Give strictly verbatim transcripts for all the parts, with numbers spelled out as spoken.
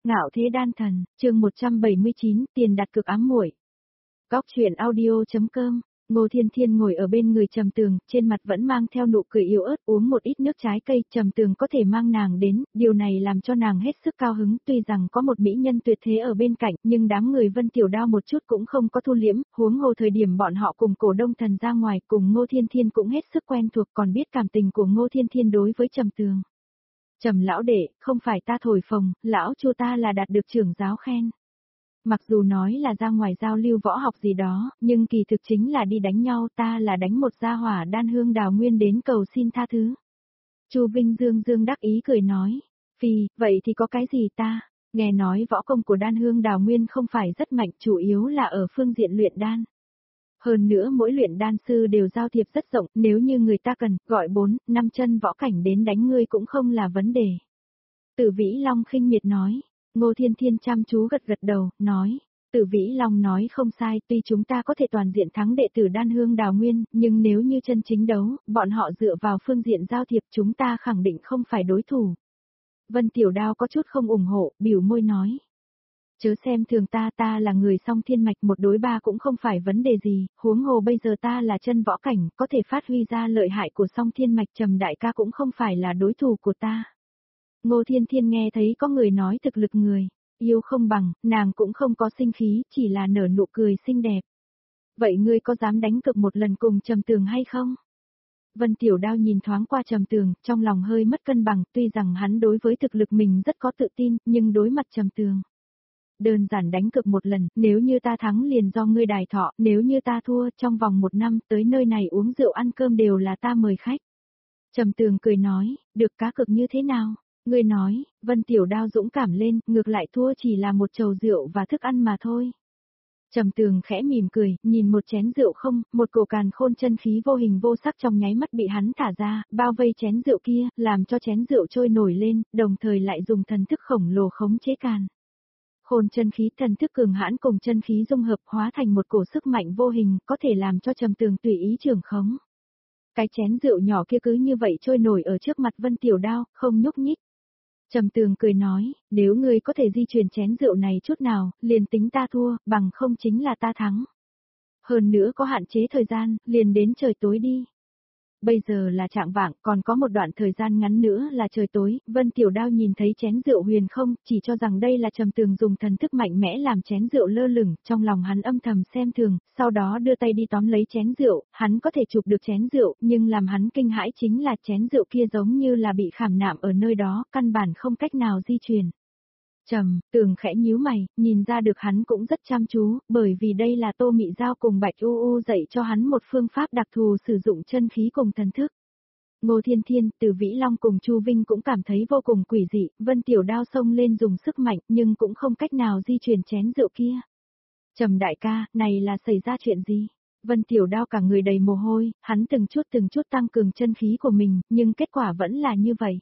Ngạo thế đan thần, chương một trăm bảy mươi chín, tiền đặt cược ám muội. Góc truyện audio.com. Ngô Thiên Thiên ngồi ở bên người Trầm Tường, trên mặt vẫn mang theo nụ cười yếu ớt, uống một ít nước trái cây, Trầm Tường có thể mang nàng đến, điều này làm cho nàng hết sức cao hứng, tuy rằng có một mỹ nhân tuyệt thế ở bên cạnh, nhưng đám người Vân Tiểu Đao một chút cũng không có thu liễm, huống hồ thời điểm bọn họ cùng Cổ Đông Thần ra ngoài, cùng Ngô Thiên Thiên cũng hết sức quen thuộc, còn biết cảm tình của Ngô Thiên Thiên đối với Trầm Tường. Trầm lão đệ, không phải ta thổi phồng, lão Chu ta là đạt được trưởng giáo khen. Mặc dù nói là ra ngoài giao lưu võ học gì đó, nhưng kỳ thực chính là đi đánh nhau, ta là đánh một gia hỏa đan hương đào nguyên đến cầu xin tha thứ. Chu Vinh Dương Dương đắc ý cười nói, phi, vậy thì có cái gì ta, nghe nói võ công của đan hương đào nguyên không phải rất mạnh, chủ yếu là ở phương diện luyện đan. Hơn nữa mỗi luyện đan sư đều giao thiệp rất rộng, nếu như người ta cần, gọi bốn, năm chân võ cảnh đến đánh ngươi cũng không là vấn đề. Tử Vĩ Long khinh miệt nói. Ngô Thiên Thiên chăm chú gật gật đầu, nói, Tử Vĩ Long nói không sai, tuy chúng ta có thể toàn diện thắng đệ tử đan hương đào nguyên, nhưng nếu như chân chính đấu, bọn họ dựa vào phương diện giao thiệp chúng ta khẳng định không phải đối thủ. Vân Tiểu Đao có chút không ủng hộ, biểu môi nói. Chớ xem thường ta, ta là người song thiên mạch, một đối ba cũng không phải vấn đề gì, huống hồ bây giờ ta là chân võ cảnh, có thể phát huy ra lợi hại của song thiên mạch, Trầm đại ca cũng không phải là đối thủ của ta. Ngô Thiên Thiên nghe thấy có người nói thực lực người, yêu không bằng, nàng cũng không có sinh khí, chỉ là nở nụ cười xinh đẹp. Vậy ngươi có dám đánh cược một lần cùng Trầm Tường hay không? Vân Tiểu Đao nhìn thoáng qua Trầm Tường, trong lòng hơi mất cân bằng, tuy rằng hắn đối với thực lực mình rất có tự tin, nhưng đối mặt Trầm Tường. Đơn giản đánh cược một lần, nếu như ta thắng liền do ngươi đài thọ, nếu như ta thua trong vòng một năm tới nơi này uống rượu ăn cơm đều là ta mời khách. Trầm Tường cười nói, được cá cược như thế nào? Ngươi nói, Vân Tiểu Đao dũng cảm lên, ngược lại thua chỉ là một chầu rượu và thức ăn mà thôi. Trầm Tường khẽ mỉm cười, nhìn một chén rượu không, một cổ càn khôn chân khí vô hình vô sắc trong nháy mắt bị hắn thả ra, bao vây chén rượu kia, làm cho chén rượu trôi nổi lên, đồng thời lại dùng thần thức khổng lồ khống chế càn. Khôn chân khí thần thức cường hãn cùng chân khí dung hợp hóa thành một cổ sức mạnh vô hình, có thể làm cho Trầm Tường tùy ý trưởng khống. Cái chén rượu nhỏ kia cứ như vậy trôi nổi ở trước mặt Vân Tiểu Đao, không nhúc nhích. Trầm Tường cười nói, nếu ngươi có thể di chuyển chén rượu này chút nào, liền tính ta thua, bằng không chính là ta thắng. Hơn nữa có hạn chế thời gian, liền đến trời tối đi. Bây giờ là trạng vạng, còn có một đoạn thời gian ngắn nữa là trời tối, Vân Tiểu Đao nhìn thấy chén rượu huyền không, chỉ cho rằng đây là Trầm Tường dùng thần thức mạnh mẽ làm chén rượu lơ lửng, trong lòng hắn âm thầm xem thường, sau đó đưa tay đi tóm lấy chén rượu, hắn có thể chụp được chén rượu, nhưng làm hắn kinh hãi chính là chén rượu kia giống như là bị khảm nạm ở nơi đó, căn bản không cách nào di chuyển. Trầm Tường khẽ nhíu mày, nhìn ra được hắn cũng rất chăm chú, bởi vì đây là Tô Mị Giao cùng Bạch U U dạy cho hắn một phương pháp đặc thù sử dụng chân khí cùng thần thức. Ngô Thiên Thiên, Tử Vĩ Long cùng Chu Vinh cũng cảm thấy vô cùng quỷ dị, Vân Tiểu Đao xông lên dùng sức mạnh nhưng cũng không cách nào di chuyển chén rượu kia. Trầm đại ca, này là xảy ra chuyện gì? Vân Tiểu Đao cả người đầy mồ hôi, hắn từng chút từng chút tăng cường chân khí của mình, nhưng kết quả vẫn là như vậy.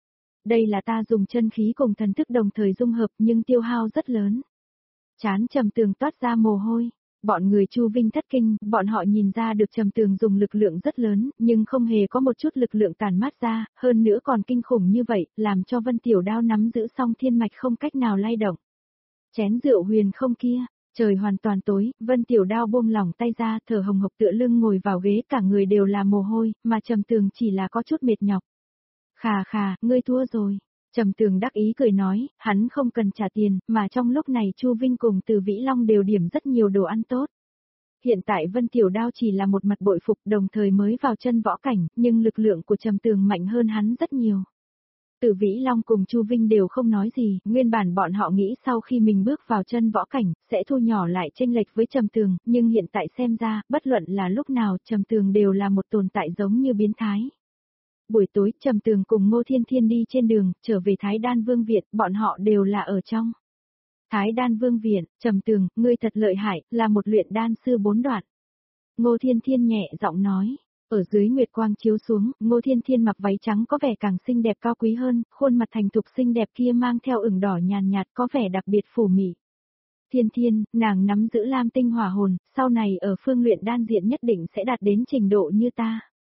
Đây là ta dùng chân khí cùng thần thức đồng thời dung hợp nhưng tiêu hao rất lớn. Chán Trầm Tường toát ra mồ hôi. Bọn người Chu Vinh thất kinh, bọn họ nhìn ra được Trầm Tường dùng lực lượng rất lớn, nhưng không hề có một chút lực lượng tàn mát ra, hơn nữa còn kinh khủng như vậy, làm cho Vân Tiểu Đao nắm giữ song thiên mạch không cách nào lay động. Chén rượu huyền không kia, trời hoàn toàn tối, Vân Tiểu Đao buông lỏng tay ra, thở hồng hộc tựa lưng ngồi vào ghế, cả người đều là mồ hôi, mà Trầm Tường chỉ là có chút mệt nhọc. Khà khà, ngươi thua rồi. Trầm Tường đắc ý cười nói, hắn không cần trả tiền, mà trong lúc này Chu Vinh cùng Từ Vĩ Long đều điểm rất nhiều đồ ăn tốt. Hiện tại Vân Tiểu Đao chỉ là một mặt bội phục đồng thời mới vào chân võ cảnh, nhưng lực lượng của Trầm Tường mạnh hơn hắn rất nhiều. Từ Vĩ Long cùng Chu Vinh đều không nói gì, nguyên bản bọn họ nghĩ sau khi mình bước vào chân võ cảnh, sẽ thu nhỏ lại chênh lệch với Trầm Tường, nhưng hiện tại xem ra, bất luận là lúc nào Trầm Tường đều là một tồn tại giống như biến thái. Buổi tối, Trầm Tường cùng Ngô Thiên Thiên đi trên đường, trở về Thái Đan Vương Viện, bọn họ đều là ở trong. Thái Đan Vương Viện, Trầm Tường, ngươi thật lợi hại, là một luyện đan sư bốn đoạn. Ngô Thiên Thiên nhẹ giọng nói, ở dưới nguyệt quang chiếu xuống, Ngô Thiên Thiên mặc váy trắng có vẻ càng xinh đẹp cao quý hơn, khuôn mặt thành thục xinh đẹp kia mang theo ửng đỏ nhàn nhạt có vẻ đặc biệt phủ mị. Thiên Thiên, nàng nắm giữ lam tinh hỏa hồn, sau này ở phương luyện đan diện nhất định sẽ đạt đến trình độ như ta.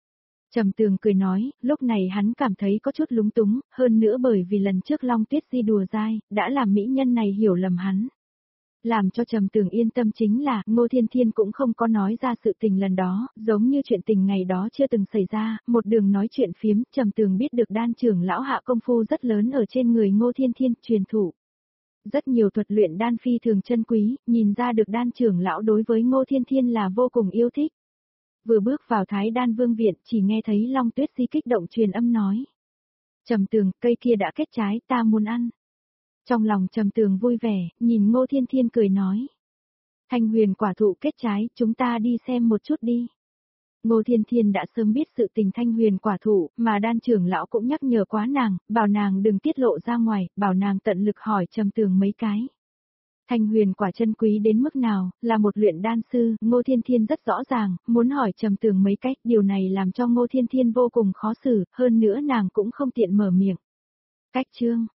Trầm Tường cười nói, lúc này hắn cảm thấy có chút lúng túng, hơn nữa bởi vì lần trước Long Tuyết Di đùa dai, đã làm mỹ nhân này hiểu lầm hắn. Làm cho Trầm Tường yên tâm chính là, Ngô Thiên Thiên cũng không có nói ra sự tình lần đó, giống như chuyện tình ngày đó chưa từng xảy ra, một đường nói chuyện phiếm, Trầm Tường biết được đan trưởng lão hạ công phu rất lớn ở trên người Ngô Thiên Thiên, truyền thụ. Rất nhiều thuật luyện đan phi thường chân quý, nhìn ra được đan trưởng lão đối với Ngô Thiên Thiên là vô cùng yêu thích. Vừa bước vào Thái Đan Vương viện, chỉ nghe thấy Long Tuyết Di kích động truyền âm nói. Trầm Tường, cây kia đã kết trái, ta muốn ăn. Trong lòng Trầm Tường vui vẻ, nhìn Ngô Thiên Thiên cười nói. Thanh huyền quả thụ kết trái, chúng ta đi xem một chút đi. Ngô Thiên Thiên đã sớm biết sự tình thanh huyền quả thụ, mà đan trưởng lão cũng nhắc nhở quá nàng, bảo nàng đừng tiết lộ ra ngoài, bảo nàng tận lực hỏi Trầm Tường mấy cái. Thanh huyền quả chân quý đến mức nào, là một luyện đan sư, Ngô Thiên Thiên rất rõ ràng, muốn hỏi Trầm Tường mấy cách, điều này làm cho Ngô Thiên Thiên vô cùng khó xử, hơn nữa nàng cũng không tiện mở miệng. Cách chương